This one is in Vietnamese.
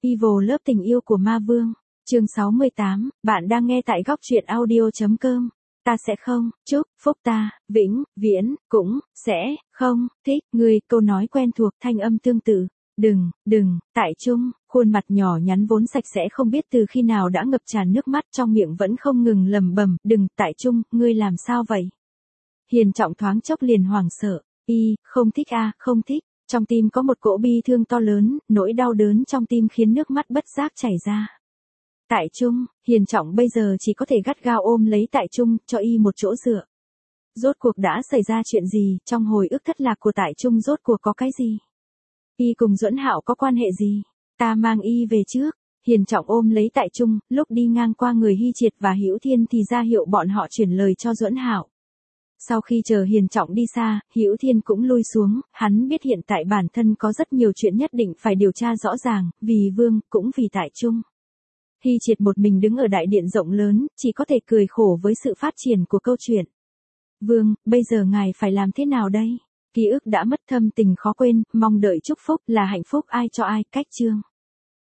Evil Love tình yêu của ma vương. Chương 68, bạn đang nghe tại góc truyện audio.com. Ta sẽ không, chúc, phúc ta, vĩnh, viễn, cũng, sẽ, không, thích, người, câu nói quen thuộc, thanh âm tương tự. Đừng, tại Trung, khuôn mặt nhỏ nhắn vốn sạch sẽ không biết từ khi nào đã ngập tràn nước mắt trong miệng vẫn không ngừng lẩm bẩm, đừng, tại Trung, ngươi làm sao vậy? Hiền Trọng thoáng chốc liền hoảng sợ, không thích không thích. Trong tim có một cỗ bi thương to lớn, nỗi đau đớn trong tim khiến nước mắt bất giác chảy ra. Tại Trung, Hiền Trọng bây giờ chỉ có thể gắt gao ôm lấy Tại Trung, cho một chỗ dựa. Rốt cuộc đã xảy ra chuyện gì, trong hồi ức thất lạc của Tại Trung rốt cuộc có cái gì? Cùng Duẫn Hạo có quan hệ gì? Ta mang về trước. Hiền Trọng ôm lấy Tại Trung, lúc đi ngang qua người Hy Triệt và Hữu Thiên thì ra hiệu bọn họ chuyển lời cho Duẫn Hạo. Sau khi chờ Hiền Trọng đi xa, Hữu Thiên cũng lui xuống, hắn biết hiện tại bản thân có rất nhiều chuyện nhất định phải điều tra rõ ràng, vì Vương, cũng vì Tại Trung. Hy Triệt một mình đứng ở đại điện rộng lớn, chỉ có thể cười khổ với sự phát triển của câu chuyện. Vương, bây giờ ngài phải làm thế nào đây? Ký ức đã mất thâm tình khó quên, mong đợi chúc phúc là hạnh phúc ai cho ai, cách chương.